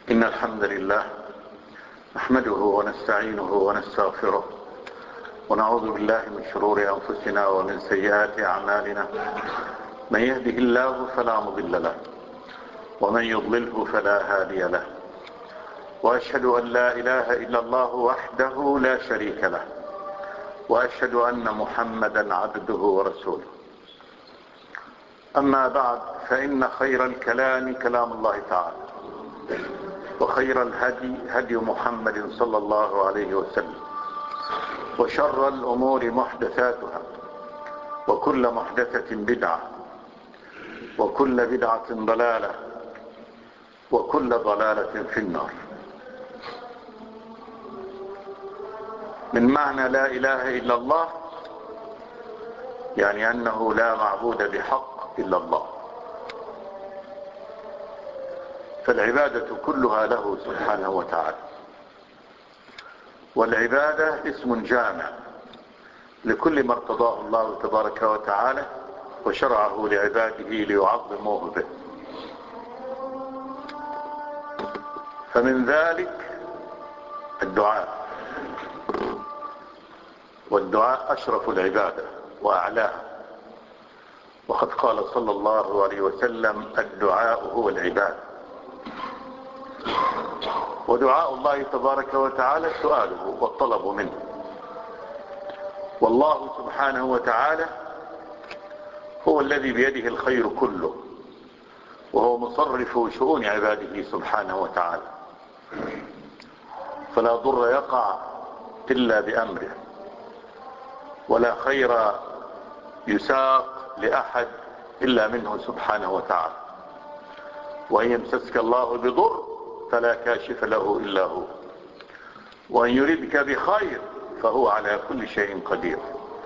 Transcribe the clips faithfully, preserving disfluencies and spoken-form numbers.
إن الحمد لله نحمده ونستعينه ونستغفره ونعوذ بالله من شرور أنفسنا ومن سيئات أعمالنا. من يهده الله فلا مضل له ومن يضلله فلا هادي له، وأشهد أن لا إله إلا الله وحده لا شريك له، وأشهد أن محمدا عبده ورسوله. أما بعد، فإن خير الكلام كلام الله تعالى، وخير الهدي هدي محمد صلى الله عليه وسلم، وشر الأمور محدثاتها، وكل محدثة بدعة، وكل بدعة ضلالة، وكل ضلالة في النار. من معنى لا إله إلا الله يعني أنه لا معبود بحق إلا الله، فالعبادة كلها له سبحانه وتعالى. والعبادة اسم جامع لكل ما ارتضاه الله تبارك وتعالى وشرعه لعباده ليعظموه به. فمن ذلك الدعاء، والدعاء أشرف العبادة وأعلاها، وقد قال صلى الله عليه وسلم: الدعاء هو العبادة. ودعاء الله تبارك وتعالى سؤاله والطلب منه، والله سبحانه وتعالى هو الذي بيده الخير كله، وهو مصرف شؤون عباده سبحانه وتعالى، فلا ضر يقع إلا بأمره، ولا خير يساق لأحد إلا منه سبحانه وتعالى. وإن يمسسك الله بضر فلا كاشف له إلا هو، وإن يردك بخير فهو على كل شيء قدير.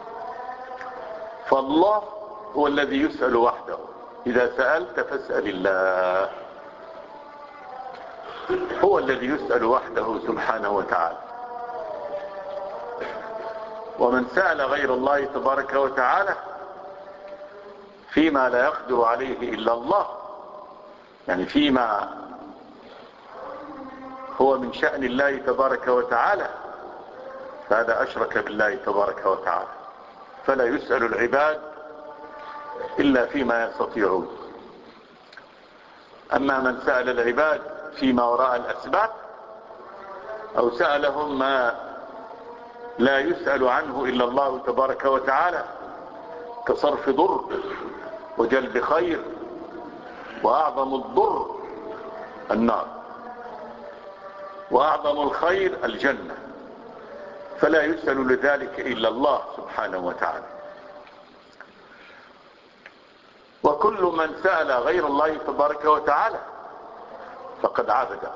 فالله هو الذي يسأل وحده، إذا سألت فاسأل الله. هو الذي يسأل وحده سبحانه وتعالى. ومن سأل غير الله تبارك وتعالى فيما لا يقدر عليه إلا الله، يعني فيما هو من شأن الله تبارك وتعالى، فهذا أشرك بالله تبارك وتعالى. فلا يسأل العباد إلا فيما يستطيعون. أما من سأل العباد فيما وراء الأسباب، أو سألهم ما لا يسأل عنه إلا الله تبارك وتعالى، كصرف ضر وجلب خير، وأعظم الضر النار، وأعظم الخير الجنة، فلا يسأل لذلك إلا الله سبحانه وتعالى. وكل من سأل غير الله تبارك وتعالى فقد عبده.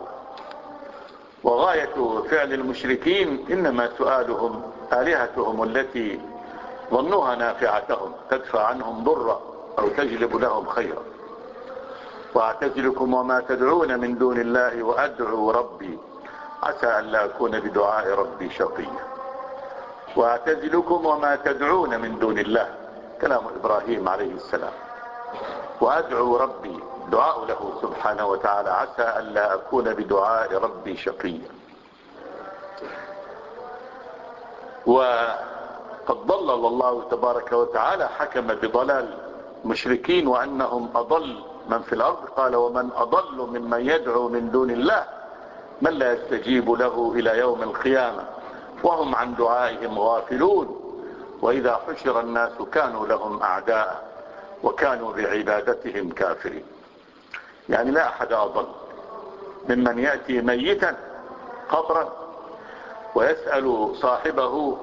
وغاية فعل المشركين إنما سؤالهم آلهتهم التي ظنوها نافعتهم تدفع عنهم ضرا أو تجلب لهم خيرا. وأعتزلكم وما تدعون من دون الله وأدعو ربي عسى أن لا أكون بدعاء ربي شقيا. وأعتزلكم وما تدعون من دون الله، كلام إبراهيم عليه السلام. وأدعو ربي، دعاء له سبحانه وتعالى: عسى أن لا أكون بدعاء ربي شقيا. وقد ضلل الله تبارك وتعالى، حكم بضلال المشركين وأنهم أضل من في الأرض. قال: ومن أضل ممن يدعو من دون الله من لا يستجيب له إلى يوم القيامة وهم عن دعائهم غافلون وإذا حشر الناس كانوا لهم أعداء وكانوا بعبادتهم كافرين. يعني لا أحد أضل ممن يأتي ميتا قبرا ويسأل صاحبه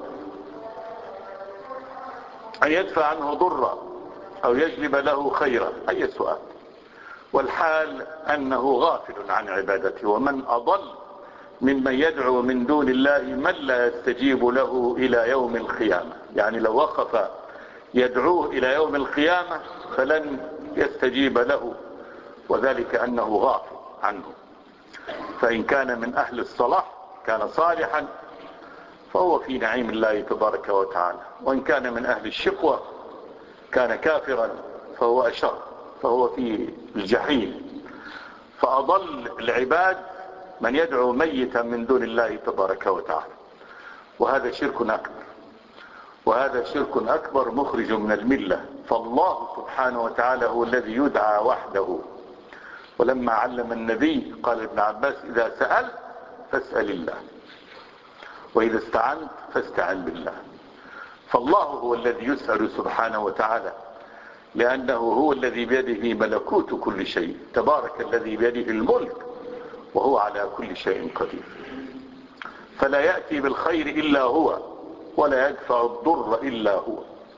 أن يدفع عنه ضرا أو يجلب له خيرا، أي سؤال، والحال أنه غافل عن عبادته. ومن أضل ممن يدعو من دون الله من لا يستجيب له إلى يوم القيامة، يعني لو وقف يدعوه إلى يوم القيامة فلن يستجيب له، وذلك أنه غافل عنه. فإن كان من أهل الصلاح كان صالحا فهو في نعيم الله تبارك وتعالى، وإن كان من أهل الشقوة كان كافرا فهو أشر، فهو في الجحيم. فأضل العباد من يدعو ميتا من دون الله تبارك وتعالى، وهذا شرك أكبر، وهذا شرك أكبر مخرج من الملة. فالله سبحانه وتعالى هو الذي يدعى وحده. ولما علم النبي قال ابن عباس: إذا سألت فاسأل الله، وإذا استعنت فاستعن بالله. فالله هو الذي يسأل سبحانه وتعالى، لأنه هو الذي بيده ملكوت كل شيء، تبارك الذي بيده الملك وهو على كل شيء قدير. فلا يأتي بالخير إلا هو، ولا يدفع الضر إلا هو.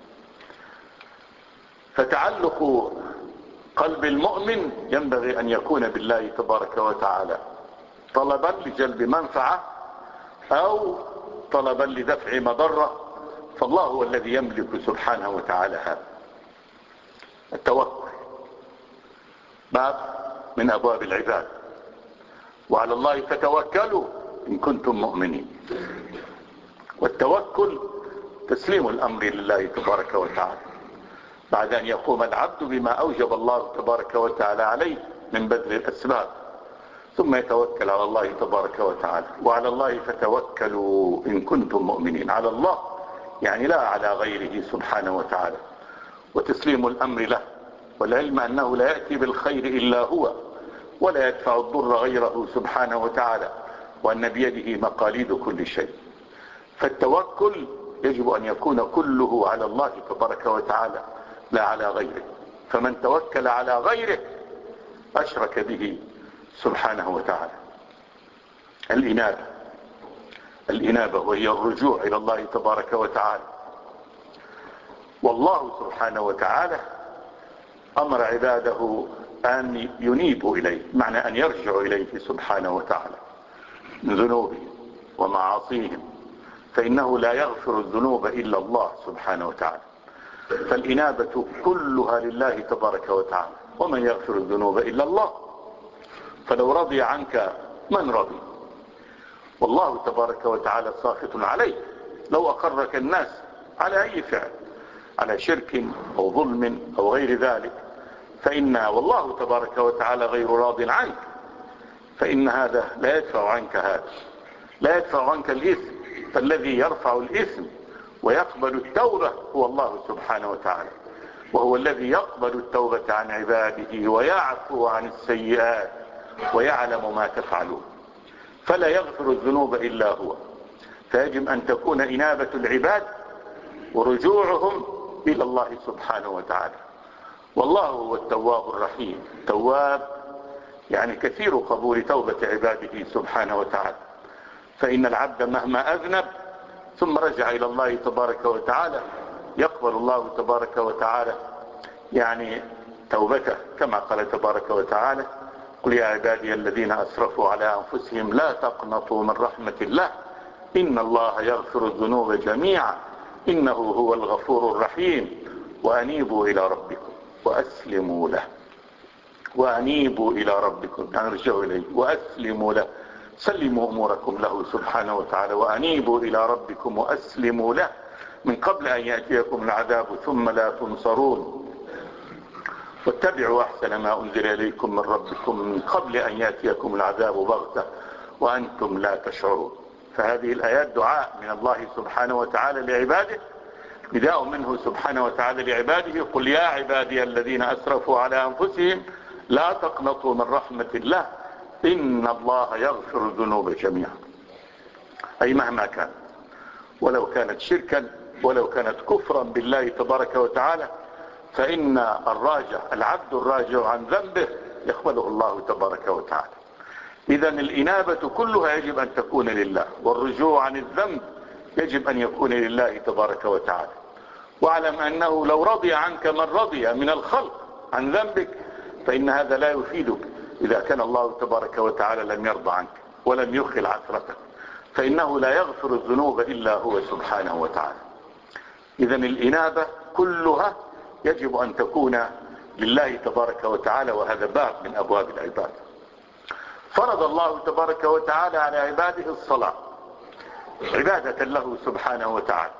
فتعلق قلب المؤمن ينبغي أن يكون بالله تبارك وتعالى، طلبا لجلب منفعة أو طلبا لدفع مضرة، فالله هو الذي يملك سبحانه وتعالى هذا. التوكل باب من أبواب العباد، وعلى الله فتوكلوا إن كنتم مؤمنين. والتوكل تسليم الأمر لله تبارك وتعالى بعد أن يقوم العبد بما أوجب الله تبارك وتعالى عليه من بذل الأسباب، ثم يتوكل على الله تبارك وتعالى. وعلى الله فتوكلوا إن كنتم مؤمنين. على الله يعني لا على غيره سبحانه وتعالى، وتسليم الأمر له، والعلم أنه لا يأتي بالخير إلا هو، ولا يدفع الضر غيره سبحانه وتعالى، وأن بيده مقاليد كل شيء. فالتوكل يجب أن يكون كله على الله تبارك وتعالى لا على غيره. فمن توكل على غيره أشرك به سبحانه وتعالى. الإنابة الإنابة وهي الرجوع إلى الله تبارك وتعالى. والله سبحانه وتعالى أمر عباده أن ينيبوا إليه، معنى أن يرجعوا إليه سبحانه وتعالى من ذنوبهم ومعاصيهم، فإنه لا يغفر الذنوب إلا الله سبحانه وتعالى. فالإنابة كلها لله تبارك وتعالى، ومن يغفر الذنوب إلا الله. فلو رضي عنك من رضي، والله تبارك وتعالى ساخط عليه. لو أقرك الناس على أي فعل، على شرك أو ظلم أو غير ذلك، فإن والله تبارك وتعالى غير راض عنك، فإن هذا لا يدفع عنك هذا، لا يدفع عنك الإثم. فالذي يرفع الإثم ويقبل التوبة هو الله سبحانه وتعالى، وهو الذي يقبل التوبة عن عباده ويعفو عن السيئات ويعلم ما تفعلون. فلا يغفر الذنوب إلا هو. فيجب أن تكون إنابة العباد ورجوعهم إلى الله سبحانه وتعالى. والله هو التواب الرحيم. تواب يعني كثير قبول توبة عباده سبحانه وتعالى. فإن العبد مهما أذنب ثم رجع إلى الله تبارك وتعالى يقبل الله تبارك وتعالى يعني توبته، كما قال تبارك وتعالى: قل يا عبادي الذين أسرفوا على أنفسهم لا تقنطوا من رحمة الله إن الله يغفر الذنوب جميعا إنه هو الغفور الرحيم وأنيبوا إلى ربكم وأسلموا له. وأنيبوا إلى ربكم يعني ارجعوا إليه، وأسلموا له، سلموا أموركم له سبحانه وتعالى. وأنيبوا إلى ربكم وأسلموا له من قبل أن يأتيكم العذاب ثم لا تنصرون. واتبعوا أحسن ما أنزل إليكم من ربكم من قبل أن يأتيكم العذاب بغتة وأنتم لا تشعرون. فهذه الآيات دعاء من الله سبحانه وتعالى لعباده، نداء منه سبحانه وتعالى لعباده: قل يا عبادي الذين أسرفوا على أنفسهم لا تقنطوا من رحمة الله إن الله يغفر الذنوب جميعا. أي مهما كان، ولو كانت شركا ولو كانت كفرا بالله تبارك وتعالى، فإن الراجع العبد الراجع عن ذنبه يقبله الله تبارك وتعالى. إذا الإنابة كلها يجب أن تكون لله، والرجوع عن الذنب يجب أن يكون لله تبارك وتعالى. واعلم أنه لو رضي عنك من رضي من الخلق عن ذنبك فإن هذا لا يفيدك إذا كان الله تبارك وتعالى لم يرضى عنك ولم يخل عثرتك، فإنه لا يغفر الذنوب إلا هو سبحانه وتعالى. إذا الإنابة كلها يجب أن تكون لله تبارك وتعالى، وهذا باب من أبواب العباد. فرض الله تبارك وتعالى على عباده الصلاة عبادة له سبحانه وتعالى،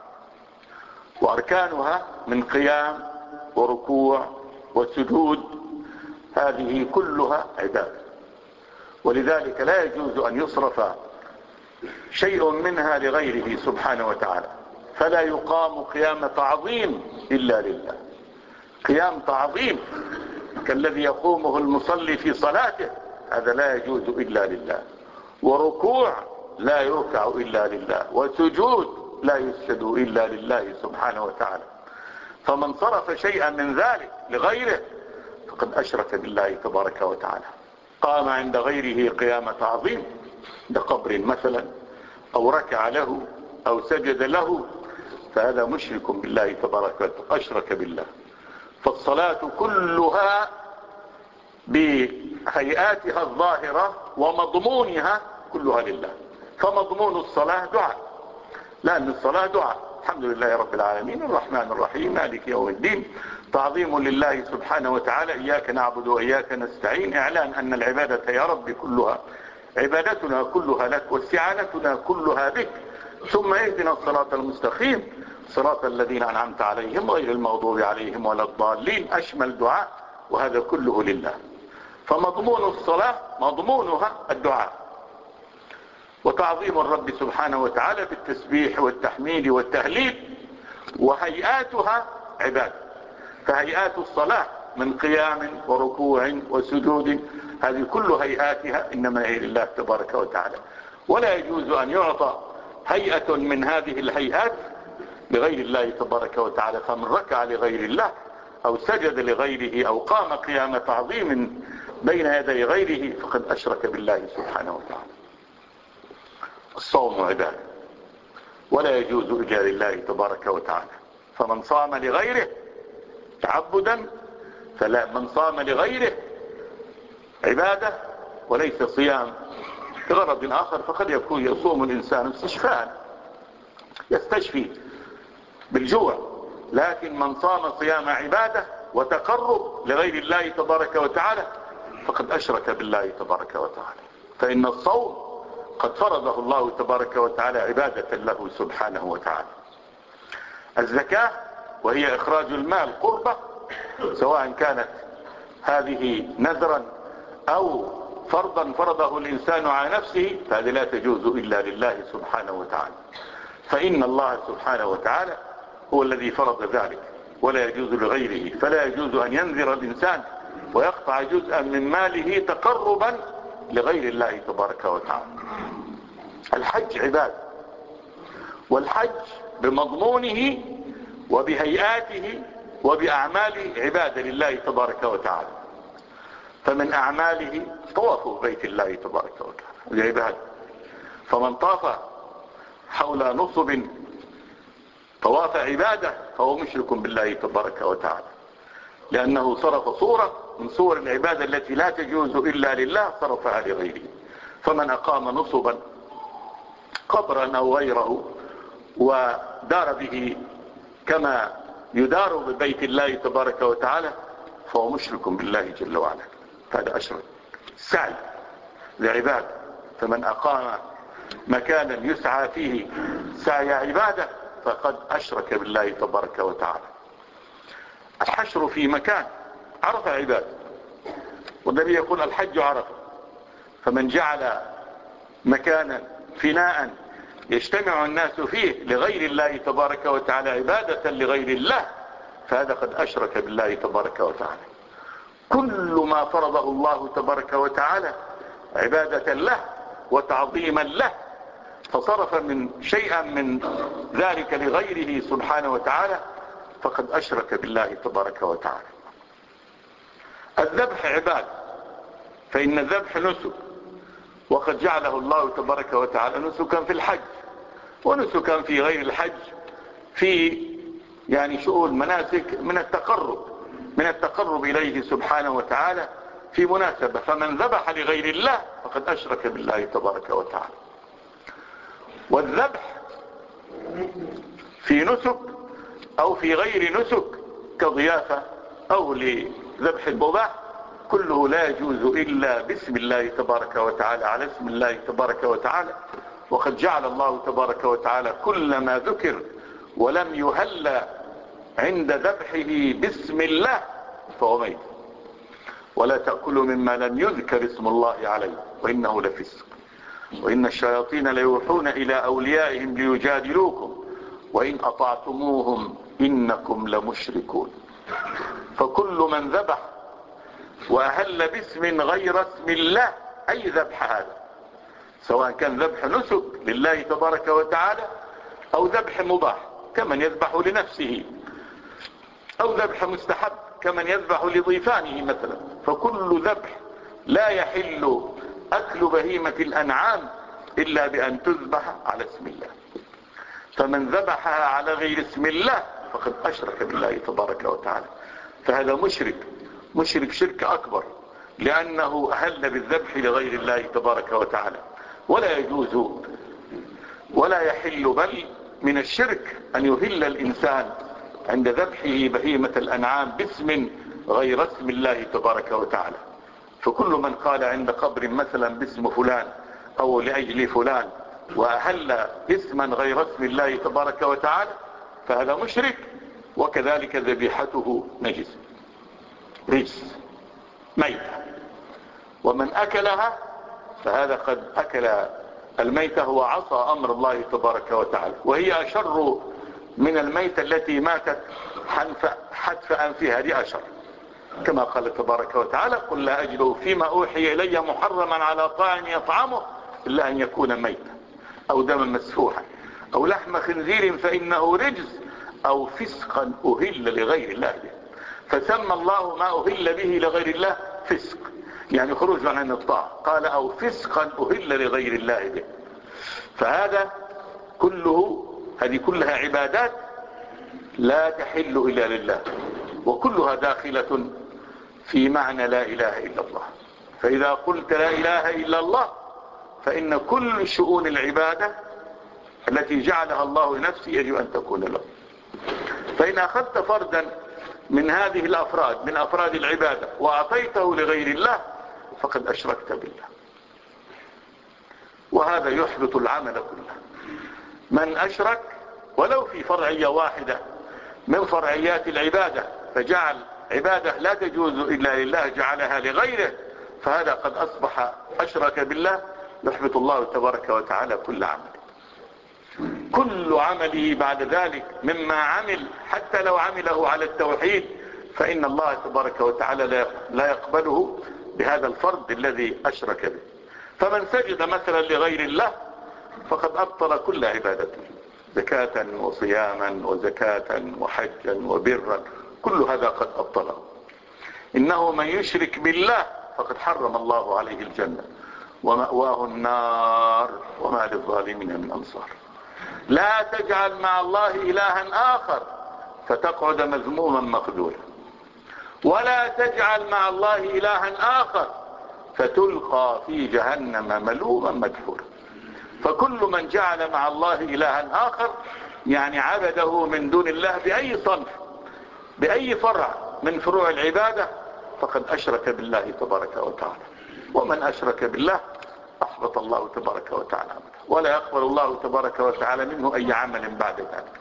وأركانها من قيام وركوع وسجود، هذه كلها عبادة. ولذلك لا يجوز أن يصرف شيء منها لغيره سبحانه وتعالى، فلا يقام قيام تعظيم إلا لله. قيام تعظيم كالذي يقومه المصلي في صلاته هذا لا يجوز إلا لله، وركوع لا يركع إلا لله، وسجود لا يسجد إلا لله سبحانه وتعالى. فمن صرف شيئا من ذلك لغيره فقد أشرك بالله تبارك وتعالى. قام عند غيره قيام تعظيم، عند قبر مثلا، أو ركع له أو سجد له، فهذا مشرك بالله تبارك وتعالى، أشرك بالله. فالصلاة كلها بهيئاتها الظاهرة ومضمونها كلها لله. فمضمون الصلاة دعاء، لأن الصلاة دعاء، الحمد لله رب العالمين الرحمن الرحيم مالك يوم الدين، تعظيم لله سبحانه وتعالى، إياك نعبد وإياك نستعين، إعلان أن العبادة يا رب كلها، عبادتنا كلها لك واستعانتنا كلها بك، ثم اهدنا الصراط المستقيم صراط الذين أنعمت عليهم غير المغضوب عليهم ولا الضالين، أشمل دعاء، وهذا كله لله. فمضمون الصلاة مضمونها الدعاء وتعظيم الرب سبحانه وتعالى بالتسبيح والتحميد والتهليل، وهيئاتها عبادة. فهيئات الصلاة من قيام وركوع وسجود، هذه كل هيئاتها إنما هي لله تبارك وتعالى، ولا يجوز أن يعطى هيئة من هذه الهيئات لغير الله تبارك وتعالى. فمن ركع لغير الله أو سجد لغيره أو قام قيام تعظيم بين يدي غيره فقد أشرك بالله سبحانه وتعالى. الصوم عبادة ولا يجوز إلا لله تبارك وتعالى. فمن صام لغيره تعبدا فلا، من صام لغيره عبادة وليس صيام بغرض آخر، فقد يكون يصوم الإنسان استشفاء، يستشفي بالجوع، لكن من صام صيام عبادة وتقرب لغير الله تبارك وتعالى فقد أشرك بالله تبارك وتعالى. فإن الصوم قد فرضه الله تبارك وتعالى عبادة له سبحانه وتعالى. الزكاة وهي إخراج المال قربة، سواء كانت هذه نذرا أو فرضا فرضه الإنسان على نفسه، فهذه لا تجوز إلا لله سبحانه وتعالى. فإن الله سبحانه وتعالى هو الذي فرض ذلك ولا يجوز لغيره. فلا يجوز أن ينذر الإنسان ويقطع جزءا من ماله تقربا لغير الله تبارك وتعالى. الحج عبادة، والحج بمضمونه وبهيئاته وبأعماله عبادة لله تبارك وتعالى. فمن أعماله طواف بيت الله تبارك وتعالى عبادة. فمن طاف حول نصب طواف عبادة فهو مشرك بالله تبارك وتعالى، لأنه صرف صورة من صور العبادة التي لا تجوز إلا لله صرفها لغيره. فمن أقام نصبا قبرا أو غيره ودار به كما يدار ببيت الله تبارك وتعالى فهو مشرك بالله جل وعلا، فهذا أشرك. السعي لعبادة، فمن أقام مكانا يسعى فيه سعي عبادة فقد أشرك بالله تبارك وتعالى. الحشر في مكان عرف عبادة، والنبي يقول الحج عرفه. فمن جعل مكانا فناء يجتمع الناس فيه لغير الله تبارك وتعالى عبادة لغير الله فهذا قد أشرك بالله تبارك وتعالى. كل ما فرضه الله تبارك وتعالى عبادة له وتعظيما له فصرف من شيئا من ذلك لغيره سبحانه وتعالى فقد أشرك بالله تبارك وتعالى. الذبح عبادة، فإن الذبح نسك، وقد جعله الله تبارك وتعالى نسكا في الحج ونسكا في غير الحج في يعني شؤون مناسك من التقرب من التقرب إليه سبحانه وتعالى في مناسبة. فمن ذبح لغير الله فقد أشرك بالله تبارك وتعالى. والذبح في نسك أو في غير نسك كضيافة أو لذبح المباح كله لا يجوز إلا باسم الله تبارك وتعالى على اسم الله تبارك وتعالى. وقد جعل الله تبارك وتعالى كل ما ذكر ولم يهل عند ذبحه باسم الله فهو ميت. ولا تأكلوا مما لم يذكر اسم الله عليه وإنه لفسق. وإن الشياطين ليوحون إلى أوليائهم ليجادلوكم وإن أطعتموهم إنكم لمشركون. فكل من ذبح وأهل باسم غير اسم الله، أي ذبح هذا، سواء كان ذبح نسك لله تبارك وتعالى أو ذبح مباح كمن يذبح لنفسه، أو ذبح مستحب كمن يذبح لضيفانه مثلا، فكل ذبح لا يحل أكل بهيمة الأنعام إلا بأن تذبح على اسم الله. فمن ذبحها على غير اسم الله فقد أشرك بالله تبارك وتعالى، فهذا مشرك مشرك شرك أكبر، لأنه أهل بالذبح لغير الله تبارك وتعالى. ولا يجوز ولا يحل بل من الشرك أن يهل الإنسان عند ذبحه بهيمة الأنعام باسم غير اسم الله تبارك وتعالى. فكل من قال عند قبر مثلا باسم فلان أو لأجل فلان وأهل اسما غير اسم الله تبارك وتعالى فهذا مشرك، وكذلك ذبيحته نجس رجس ميتة. ومن أكلها فهذا قد أكل الميتة وعصى أمر الله تبارك وتعالى، وهي أشر من الميتة التي ماتت حتف أنفها، دي أشر، كما قال تبارك وتعالى قل لا أجد فيما أوحي إلي محرما على طاعم يطعمه إلا أن يكون ميتا أو دما مسفوحا أو لحم خنزير فإنه رجس أو فسقا أهل لغير الله به. فسمى الله ما أهل به لغير الله فسق، يعني خروج عن الطاعة، قال أو فسقا أهل لغير الله به. فهذا كله هذه كلها عبادات لا تحل إلا لله، وكلها داخلة في معنى لا إله إلا الله. فإذا قلت لا إله إلا الله فإن كل شؤون العبادة التي جعلها الله لنفسه يجب أن تكون له. فإن أخذت فردا من هذه الأفراد من أفراد العبادة وأعطيته لغير الله فقد أشركت بالله، وهذا يحبط العمل كله. من أشرك ولو في فرعية واحدة من فرعيات العبادة فجعل عبادة لا تجوز إلا لله جعلها لغيره، فهذا قد أصبح أشرك بالله، يحبط الله تبارك وتعالى كل عمل. كل عمله بعد ذلك مما عمل حتى لو عمله على التوحيد فإن الله تبارك وتعالى لا يقبله بهذا الفرد الذي أشرك به. فمن سجد مثلا لغير الله فقد أبطل كل عبادته، زكاة وصياما وزكاة وحجا وبرا، كل هذا قد أبطله. إنه من يشرك بالله فقد حرم الله عليه الجنة ومأواه النار وما للظالمين من أنصار. لا تجعل مع الله إلها آخر فتقعد مذموما مخذولا، ولا تجعل مع الله إلها آخر فتلقى في جهنم ملوما مدحورا. فكل من جعل مع الله إلها آخر يعني عبده من دون الله بأي صنف بأي فرع من فروع العبادة فقد أشرك بالله تبارك وتعالى. ومن أشرك بالله أحبط الله تبارك وتعالى عمله، ولا يقبل الله تبارك وتعالى منه أي عمل بعد ذلك.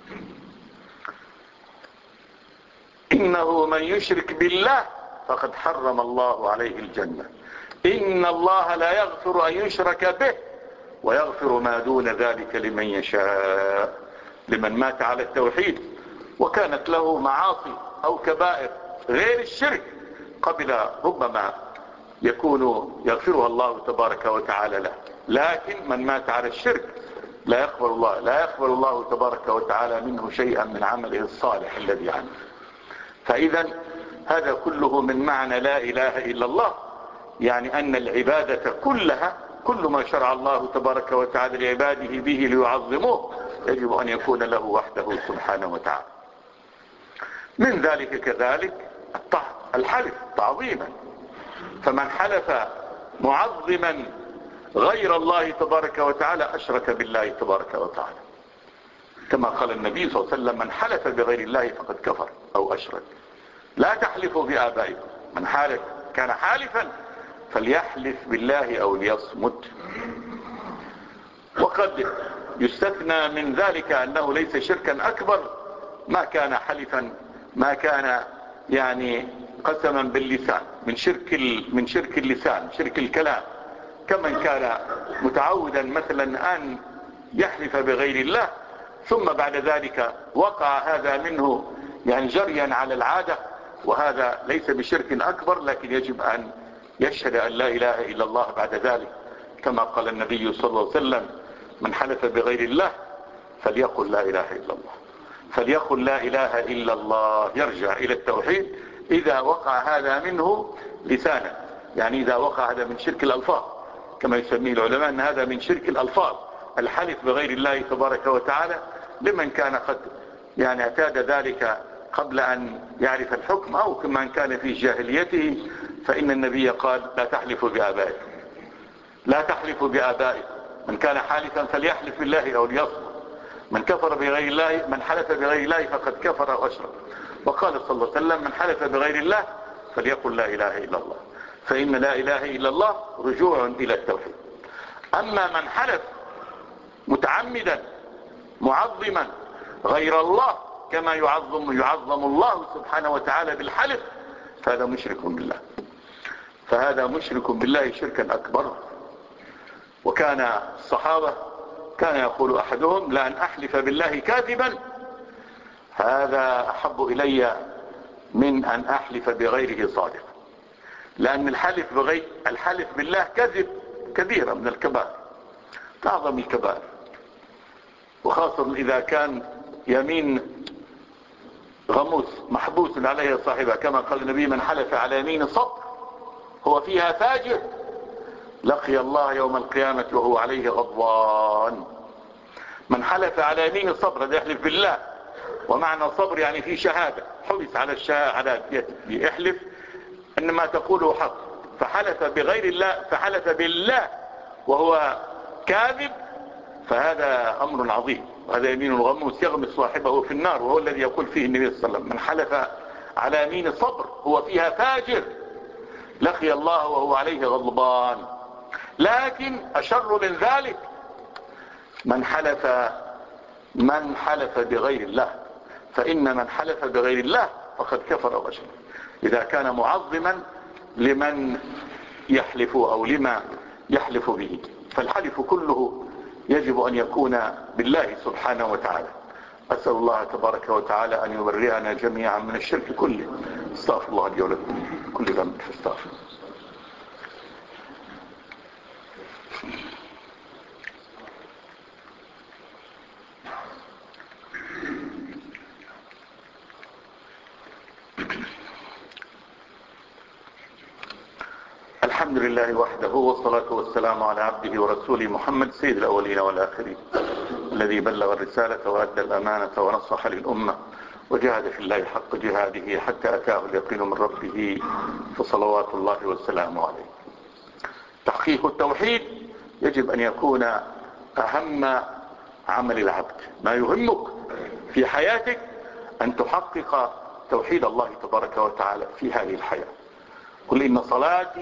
إنه من يشرك بالله فقد حرم الله عليه الجنة. إن الله لا يغفر أن يشرك به ويغفر ما دون ذلك لمن يشاء، لمن مات على التوحيد وكانت له معاصي أو كبائر غير الشرك قبل ربما يكون يغفرها الله تبارك وتعالى له. لكن من مات على الشرك لا يقبل الله لا يقبل الله تبارك وتعالى منه شيئا من عمله الصالح الذي عمل. فإذا هذا كله من معنى لا إله إلا الله، يعني أن العبادة كلها كل ما شرع الله تبارك وتعالى لعباده به ليعظموه يجب أن يكون له وحده سبحانه وتعالى. من ذلك كذلك الحلف تعظيما، فمن حلف معظما غير الله تبارك وتعالى أشرك بالله تبارك وتعالى، كما قال النبي صلى الله عليه وسلم من حلف بغير الله فقد كفر أو أشرك. لا تحلفوا بآبائكم، من حالف كان حالفا فليحلف بالله أو ليصمت. وقد يستثنى من ذلك أنه ليس شركا أكبر ما كان حلفا ما كان يعني قسما باللسان من شرك من شرك اللسان شرك الكلام، كمن كان متعودا مثلا أن يحلف بغير الله ثم بعد ذلك وقع هذا منه يعني جريا على العادة، وهذا ليس بشرك أكبر، لكن يجب أن يشهد أن لا إله إلا الله بعد ذلك، كما قال النبي صلى الله عليه وسلم: من حلف بغير الله فليقل لا إله إلا الله، فليقل لا إله إلا الله، يرجع إلى التوحيد إذا وقع هذا منه لسانا، يعني إذا وقع هذا من شرك الألفاظ كما يسميه العلماء، أن هذا من شرك الألفاظ، الحلف بغير الله تبارك وتعالى، لمن كان قد يعني اعتاد ذلك قبل أن يعرف الحكم أو كمن كان في جاهليته، فإن النبي قال: لا تحلفوا بآبائكم، لا تحلفوا بآبائكم، من كان حالفا فليحلف بالله أو ليصمت، من كفر بغير الله من حلف بغير الله فقد كفر أو أشرك. وقال صلى الله عليه وسلم: من حلف بغير الله فليقل لا إله إلا الله، فإن لا إله إلا الله رجوع إلى التوحيد. أما من حلف متعمدا معظما غير الله كما يعظم يعظم الله سبحانه وتعالى بالحلف، فهذا مشرك بالله، فهذا مشرك بالله شركا أكبر. وكان الصحابة كان يقول أحدهم: لأن أحلف بالله كاذبا هذا أحب إلي من أن أحلف بغيره صادقا، لأن الحلف بغير الحلف بالله كذب كبيرة من الكبائر، تعظم الكبائر، وخاصة إذا كان يمين غموس محبوس عليها صاحبها، كما قال النبي: من حلف على يمين صبر هو فيها فاجر لقي الله يوم القيامة وهو عليه غضبان. من حلف على يمين الصبر، هذا يحلف بالله، ومعنى الصبر يعني في شهادة، حبس على الشهادة على يحلف ان ما تقوله حق، فحلف بغير الله فحلف بالله وهو كاذب، فهذا امر عظيم، وهذا يمين الغموس يغمس صاحبه في النار، وهو الذي يقول فيه النبي صلى الله عليه وسلم: من حلف على يمين الصبر هو فيها فاجر لقي الله وهو عليه غضبان. لكن أشر من ذلك من حلف من حلف بغير الله، فإن من حلف بغير الله فقد كفر وأشرك، إذا كان معظما لمن يحلف أو لما يحلف به. فالحلف كله يجب أن يكون بالله سبحانه وتعالى. أسأل الله تبارك وتعالى أن يبرئنا جميعا من الشرك كله. استغفر الله لي ولكم كل ذنب فاستغفر. الحمد لله وحده، والصلاة والسلام على عبده ورسوله محمد سيد الأولين والآخرين، الذي بلغ الرسالة وأدى الأمانة ونصح للأمة وجاهد في الله حق جهاده حتى أتاه اليقين من ربه، فصلوات الله والسلام عليه. تحقيق التوحيد يجب أن يكون أهم عمل العبد. ما يهمك في حياتك أن تحقق توحيد الله تبارك وتعالى في هذه الحياة. قل إن صلاتي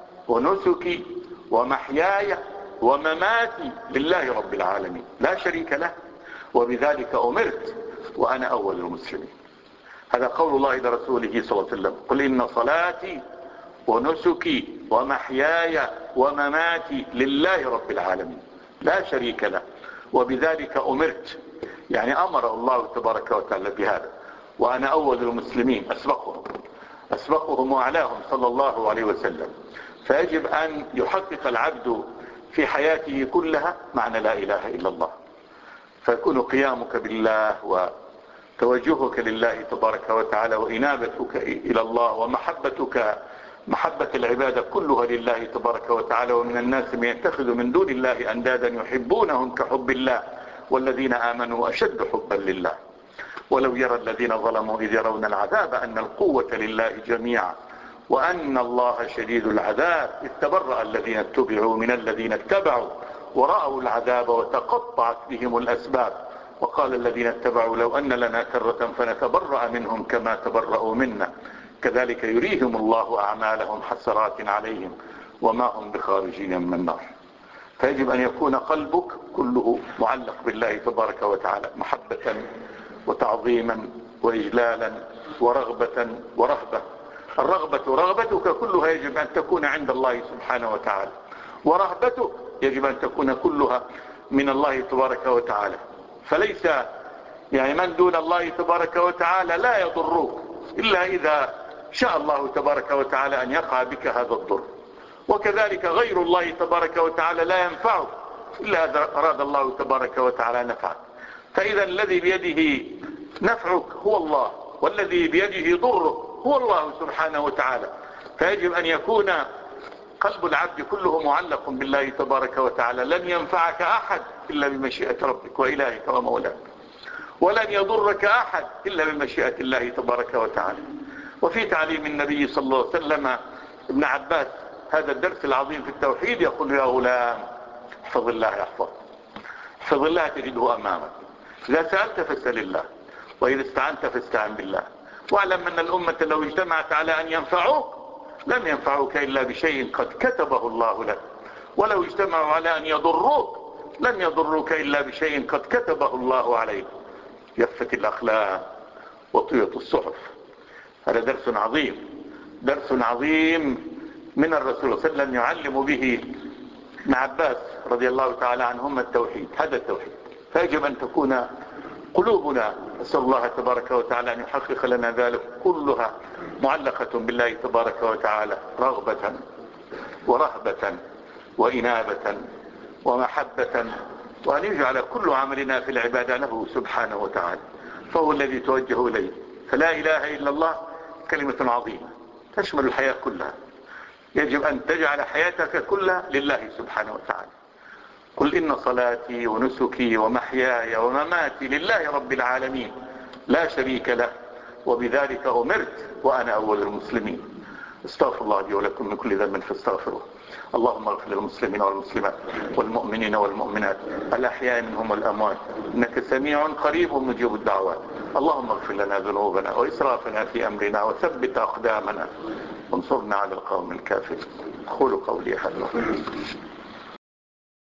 ونسكي ومحياي ومماتي لله رب العالمين لا شريك له وبذلك أمرت وأنا أول المسلمين. هذا قول الله لرسوله صلى الله عليه وسلم: قل إن صلاتي ونسكي ومحياي ومماتي لله رب العالمين لا شريك له وبذلك أمرت، يعني أمر الله تبارك وتعالى بهذا، وأنا أول المسلمين، أسبقهم أسبقهم وأعلاهم صلى الله عليه وسلم. فيجب أن يحقق العبد في حياته كلها معنى لا إله إلا الله، فيكون قيامك بالله وتوجهك لله تبارك وتعالى وإنابتك إلى الله ومحبتك محبة العبادة كلها لله تبارك وتعالى. ومن الناس من يتخذ من دون الله أندادا يحبونهم كحب الله والذين آمنوا أشد حبا لله. ولو يرى الذين ظلموا إذ يرون العذاب أن القوة لله جميعا وأن الله شديد العذاب إذ تبرأ الذين اتبعوا من الذين اتبعوا ورأوا العذاب وتقطعت بهم الأسباب وقال الذين اتبعوا لو أن لنا كرة فنتبرأ منهم كما تبرأوا منا كذلك يريهم الله أعمالهم حسرات عليهم وما هم بخارجين من النار. فيجب أن يكون قلبك كله معلق بالله تبارك وتعالى محبة وتعظيما وإجلالا ورغبة ورهبة. الرغبة رغبتك كلها يجب أن تكون عند الله سبحانه وتعالى، ورهبتك يجب أن تكون كلها من الله تبارك وتعالى. فليس يعني من دون الله تبارك وتعالى لا يضروك إلا إذا شاء الله تبارك وتعالى أن يقع بك هذا الضر، وكذلك غير الله تبارك وتعالى لا ينفعك إلا إذا أراد الله تبارك وتعالى نفعك. فإذا الذي بيده نفعك هو الله، والذي بيده ضرك هو الله سبحانه وتعالى. فيجب أن يكون قلب العبد كله معلق بالله تبارك وتعالى. لن ينفعك أحد إلا بمشيئة ربك وإلهك ومولاك، ولن يضرك أحد إلا بمشيئة الله تبارك وتعالى. وفي تعليم النبي صلى الله عليه وسلم ابن عباس هذا الدرس العظيم في التوحيد يقول: يا غلام احفظ الله يحفظ، احفظ الله تجده أمامك، إذا سألت فاسأل الله، وإذا استعنت فاستعن بالله، واعلم أن الأمة لو اجتمعت على أن ينفعوك لم ينفعوك إلا بشيء قد كتبه الله لك، ولو اجتمعوا على أن يضروك لم يضروك إلا بشيء قد كتبه الله عليك. يفت الأخلاق وطية الصحف. هذا درس عظيم، درس عظيم من الرسول صلى الله عليه وسلم يعلم به ابن عباس رضي الله تعالى عنهما التوحيد، هذا التوحيد. فيجب أن تكون قلوبنا، أسأل الله تبارك وتعالى أن يحقق لنا ذلك، كلها معلقة بالله تبارك وتعالى رغبة ورهبة وإنابة ومحبة، وأن يجعل كل عملنا في العبادة له سبحانه وتعالى، فهو الذي توجه إليه. فلا إله إلا الله كلمة عظيمة تشمل الحياة كلها. يجب أن تجعل حياتك كلها لله سبحانه وتعالى. قل إن صلاتي ونسكي ومحياي ومماتي لله رب العالمين لا شريك له وبذلك أمرت وأنا أول المسلمين. استغفر الله لي ولكم من كل ذنب فاستغفروه. اللهم اغفر للمسلمين والمسلمات والمؤمنين والمؤمنات الأحياء منهم والأموات، إنك سميع قريب مجيب الدعوات. اللهم اغفر لنا ذنوبنا وإسرافنا في أمرنا وثبت أقدامنا وانصرنا على القوم الكافرين. قولوا قولي هذا.